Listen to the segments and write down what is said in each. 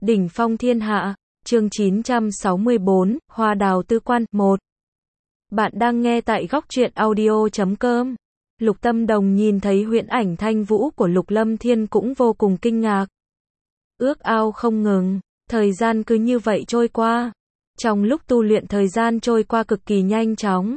Đỉnh phong thiên hạ, chương 964, Hoa đào tư quan, 1. Bạn đang nghe tại góc truyện audio.com. Lục Tâm Đồng nhìn thấy huyễn ảnh thanh vũ của Lục Lâm Thiên cũng vô cùng kinh ngạc. Ước ao không ngừng, thời gian cứ như vậy trôi qua. Trong lúc tu luyện thời gian trôi qua cực kỳ nhanh chóng.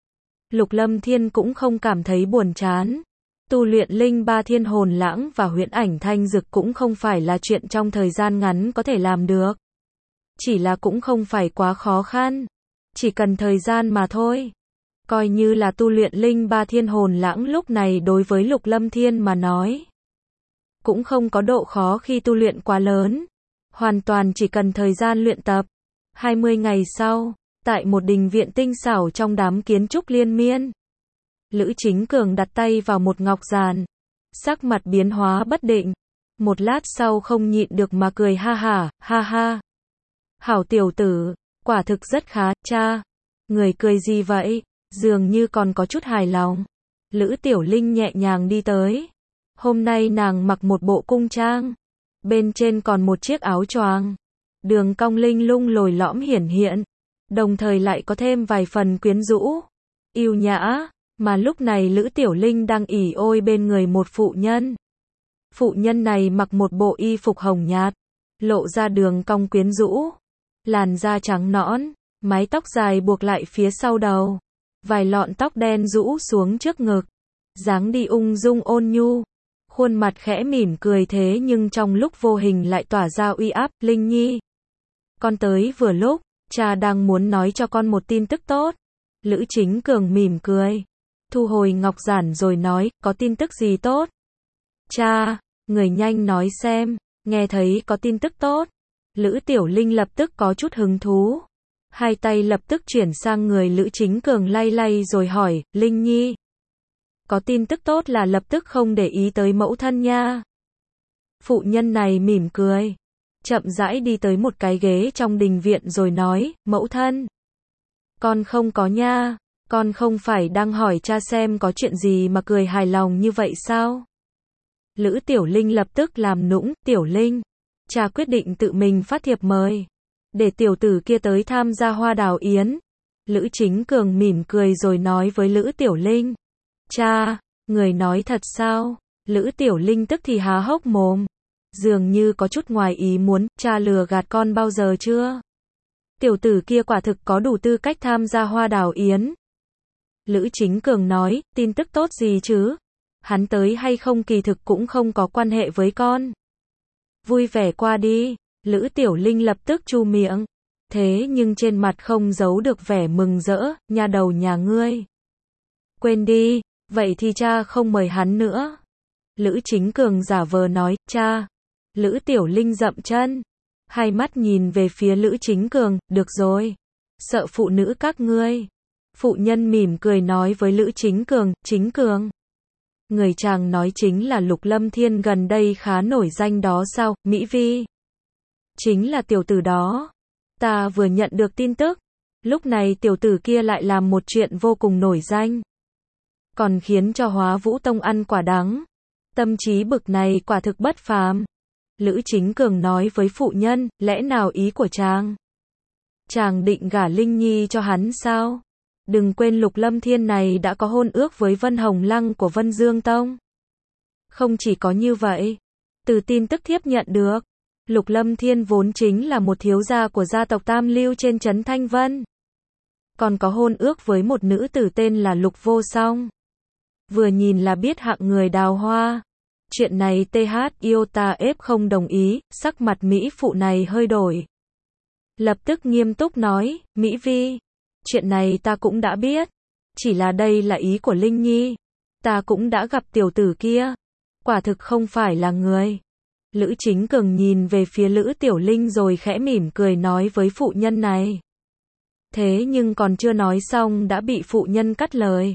Lục Lâm Thiên cũng không cảm thấy buồn chán. Tu luyện linh ba thiên hồn lãng và huyễn ảnh thanh dực cũng không phải là chuyện trong thời gian ngắn có thể làm được. Chỉ là cũng không phải quá khó khăn. Chỉ cần thời gian mà thôi. Coi như là tu luyện linh ba thiên hồn lãng lúc này đối với Lục Lâm Thiên mà nói. Cũng không có độ khó khi tu luyện quá lớn. Hoàn toàn chỉ cần thời gian luyện tập. 20 ngày sau, tại một đình viện tinh xảo trong đám kiến trúc liên miên. Lữ Chính Cường đặt tay vào một ngọc giàn. Sắc mặt biến hóa bất định. Một lát sau không nhịn được mà cười ha ha. Hảo tiểu tử, quả thực rất khá, cha. Người cười gì vậy? Dường như còn có chút hài lòng. Lữ Tiểu Linh nhẹ nhàng đi tới. Hôm nay nàng mặc một bộ cung trang. Bên trên còn một chiếc áo choàng. Đường cong linh lung lồi lõm hiển hiện. Đồng thời lại có thêm vài phần quyến rũ. Yêu nhã. Mà lúc này Lữ Tiểu Linh đang ỉ ôi bên người một phụ nhân. Phụ nhân này mặc một bộ y phục hồng nhạt. Lộ ra đường cong quyến rũ. Làn da trắng nõn. Mái tóc dài buộc lại phía sau đầu. Vài lọn tóc đen rũ xuống trước ngực. Dáng đi ung dung ôn nhu. Khuôn mặt khẽ mỉm cười thế nhưng trong lúc vô hình lại tỏa ra uy áp. Linh Nhi. Con tới vừa lúc. Cha đang muốn nói cho con một tin tức tốt. Lữ Chính Cường mỉm cười. Thu hồi ngọc giản rồi nói, có tin tức gì tốt? Cha, người nhanh nói xem, nghe thấy có tin tức tốt. Lữ Tiểu Linh lập tức có chút hứng thú. Hai tay lập tức chuyển sang người Lữ Chính Cường lay lay rồi hỏi, Linh Nhi. Có tin tức tốt là lập tức không để ý tới mẫu thân nha. Phụ nhân này mỉm cười. Chậm rãi đi tới một cái ghế trong đình viện rồi nói, mẫu thân. Con không có nha. Con không phải đang hỏi cha xem có chuyện gì mà cười hài lòng như vậy sao? Lữ Tiểu Linh lập tức làm nũng, Tiểu Linh. Cha quyết định tự mình phát thiệp mời. Để tiểu tử kia tới tham gia hoa đào yến. Lữ Chính Cường mỉm cười rồi nói với Lữ Tiểu Linh. Cha, người nói thật sao? Lữ Tiểu Linh tức thì há hốc mồm. Dường như có chút ngoài ý muốn, cha lừa gạt con bao giờ chưa? Tiểu tử kia quả thực có đủ tư cách tham gia hoa đào yến. Lữ Chính Cường nói, tin tức tốt gì chứ? Hắn tới hay không kỳ thực cũng không có quan hệ với con. Vui vẻ qua đi. Lữ Tiểu Linh lập tức chu miệng. Thế nhưng trên mặt không giấu được vẻ mừng rỡ, nha đầu nhà ngươi. Quên đi, vậy thì cha không mời hắn nữa. Lữ Chính Cường giả vờ nói, cha. Lữ Tiểu Linh dậm chân. Hai mắt nhìn về phía Lữ Chính Cường, được rồi. Sợ phụ nữ các ngươi. Phụ nhân mỉm cười nói với Lữ Chính Cường, Chính Cường. Người chàng nói chính là Lục Lâm Thiên gần đây khá nổi danh đó sao, Mỹ Vi. Chính là tiểu tử đó. Ta vừa nhận được tin tức. Lúc này tiểu tử kia lại làm một chuyện vô cùng nổi danh. Còn khiến cho Hóa Vũ Tông ăn quả đắng. Tâm trí bực này quả thực bất phàm. Lữ Chính Cường nói với phụ nhân, lẽ nào ý của chàng? Chàng định gả Linh Nhi cho hắn sao? Đừng quên Lục Lâm Thiên này đã có hôn ước với Vân Hồng Lăng của Vân Dương Tông. Không chỉ có như vậy, từ tin tức thiếp nhận được, Lục Lâm Thiên vốn chính là một thiếu gia của gia tộc Tam Lưu trên trấn Thanh Vân. Còn có hôn ước với một nữ tử tên là Lục Vô Song. Vừa nhìn là biết hạng người đào hoa. Chuyện này TH Iota ép không đồng ý, sắc mặt Mỹ phụ này hơi đổi. Lập tức nghiêm túc nói, Mỹ Vi. Chuyện này ta cũng đã biết. Chỉ là đây là ý của Linh Nhi. Ta cũng đã gặp tiểu tử kia. Quả thực không phải là người. Lữ Chính Cường nhìn về phía Lữ Tiểu Linh rồi khẽ mỉm cười nói với phụ nhân này. Thế nhưng còn chưa nói xong đã bị phụ nhân cắt lời.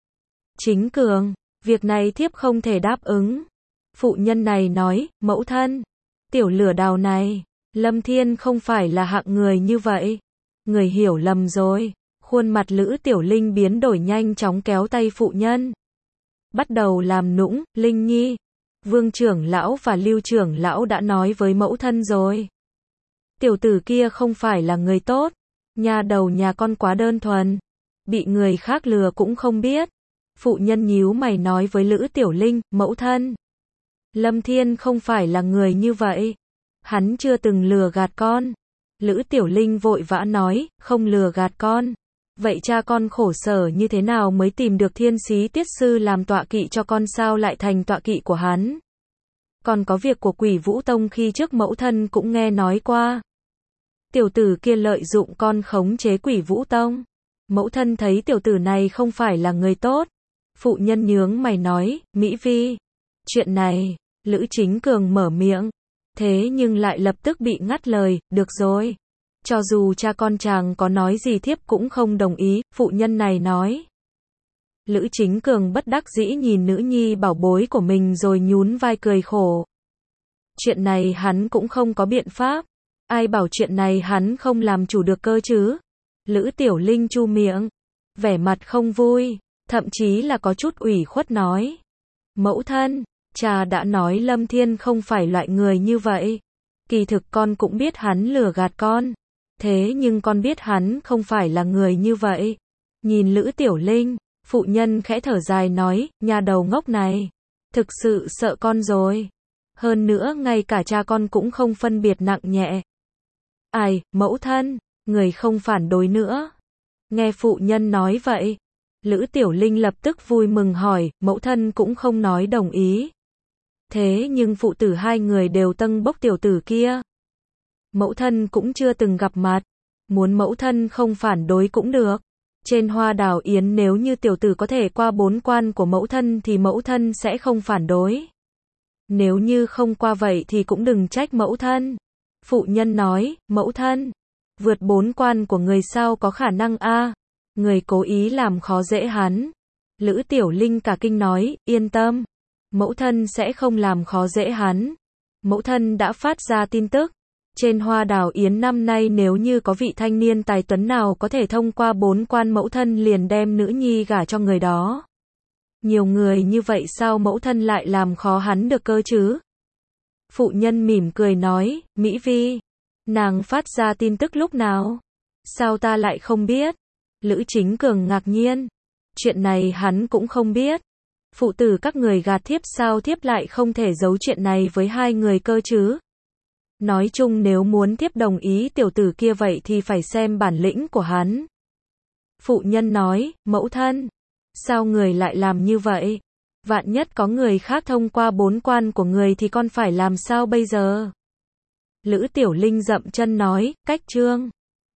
Chính Cường, việc này thiếp không thể đáp ứng. Phụ nhân này nói, mẫu thân. Tiểu lửa đào này, Lâm Thiên không phải là hạng người như vậy. Người hiểu lầm rồi. Khuôn mặt Lữ Tiểu Linh biến đổi nhanh chóng kéo tay phụ nhân. Bắt đầu làm nũng, Linh Nhi. Vương trưởng lão và Lưu trưởng lão đã nói với mẫu thân rồi. Tiểu tử kia không phải là người tốt. Nhà đầu nhà con quá đơn thuần. Bị người khác lừa cũng không biết. Phụ nhân nhíu mày nói với Lữ Tiểu Linh, mẫu thân. Lâm Thiên không phải là người như vậy. Hắn chưa từng lừa gạt con. Lữ Tiểu Linh vội vã nói, không lừa gạt con. Vậy cha con khổ sở như thế nào mới tìm được Thiên Xí Tiết Sư làm tọa kỵ cho con, sao lại thành tọa kỵ của hắn? Còn có việc của Quỷ Vũ Tông khi trước mẫu thân cũng nghe nói qua. Tiểu tử kia lợi dụng con khống chế Quỷ Vũ Tông. Mẫu thân thấy tiểu tử này không phải là người tốt. Phụ nhân nhướng mày nói, Mỹ Vi. Chuyện này, Lữ Chính Cường mở miệng. Thế nhưng lại lập tức bị ngắt lời, được rồi. Cho dù cha con chàng có nói gì thiếp cũng không đồng ý, phụ nhân này nói. Lữ Chính Cường bất đắc dĩ nhìn nữ nhi bảo bối của mình rồi nhún vai cười khổ. Chuyện này hắn cũng không có biện pháp. Ai bảo chuyện này hắn không làm chủ được cơ chứ? Lữ Tiểu Linh chu miệng, vẻ mặt không vui, thậm chí là có chút ủy khuất nói. Mẫu thân, cha đã nói Lâm Thiên không phải loại người như vậy. Kỳ thực con cũng biết hắn lừa gạt con. Thế nhưng con biết hắn không phải là người như vậy. Nhìn Lữ Tiểu Linh, phụ nhân khẽ thở dài nói, nhà đầu ngốc này. Thực sự sợ con rồi. Hơn nữa ngay cả cha con cũng không phân biệt nặng nhẹ. Ai, mẫu thân, người không phản đối nữa. Nghe phụ nhân nói vậy, Lữ Tiểu Linh lập tức vui mừng hỏi, mẫu thân cũng không nói đồng ý. Thế nhưng phụ tử hai người đều tâng bốc tiểu tử kia. Mẫu thân cũng chưa từng gặp mặt. Muốn mẫu thân không phản đối cũng được. Trên Hoa Đào Yến nếu như tiểu tử có thể qua 4 quan của mẫu thân thì mẫu thân sẽ không phản đối. Nếu như không qua vậy thì cũng đừng trách mẫu thân. Phụ nhân nói, mẫu thân, vượt 4 quan của người sao có khả năng a? Người cố ý làm khó dễ hắn. Lữ Tiểu Linh cả kinh nói, yên tâm. Mẫu thân sẽ không làm khó dễ hắn. Mẫu thân đã phát ra tin tức. Trên Hoa Đào Yến năm nay nếu như có vị thanh niên tài tuấn nào có thể thông qua 4 quan mẫu thân liền đem nữ nhi gả cho người đó. Nhiều người như vậy sao mẫu thân lại làm khó hắn được cơ chứ? Phụ nhân mỉm cười nói, Mỹ Vi, nàng phát ra tin tức lúc nào? Sao ta lại không biết? Lữ Chính Cường ngạc nhiên. Chuyện này hắn cũng không biết. Phụ tử các người gạt thiếp sao thiếp lại không thể giấu chuyện này với hai người cơ chứ? Nói chung nếu muốn thiếp đồng ý tiểu tử kia vậy thì phải xem bản lĩnh của hắn. Phụ nhân nói, mẫu thân, sao người lại làm như vậy? Vạn nhất có người khác thông qua 4 quan của người thì con phải làm sao bây giờ? Lữ Tiểu Linh dậm chân nói, cách chương.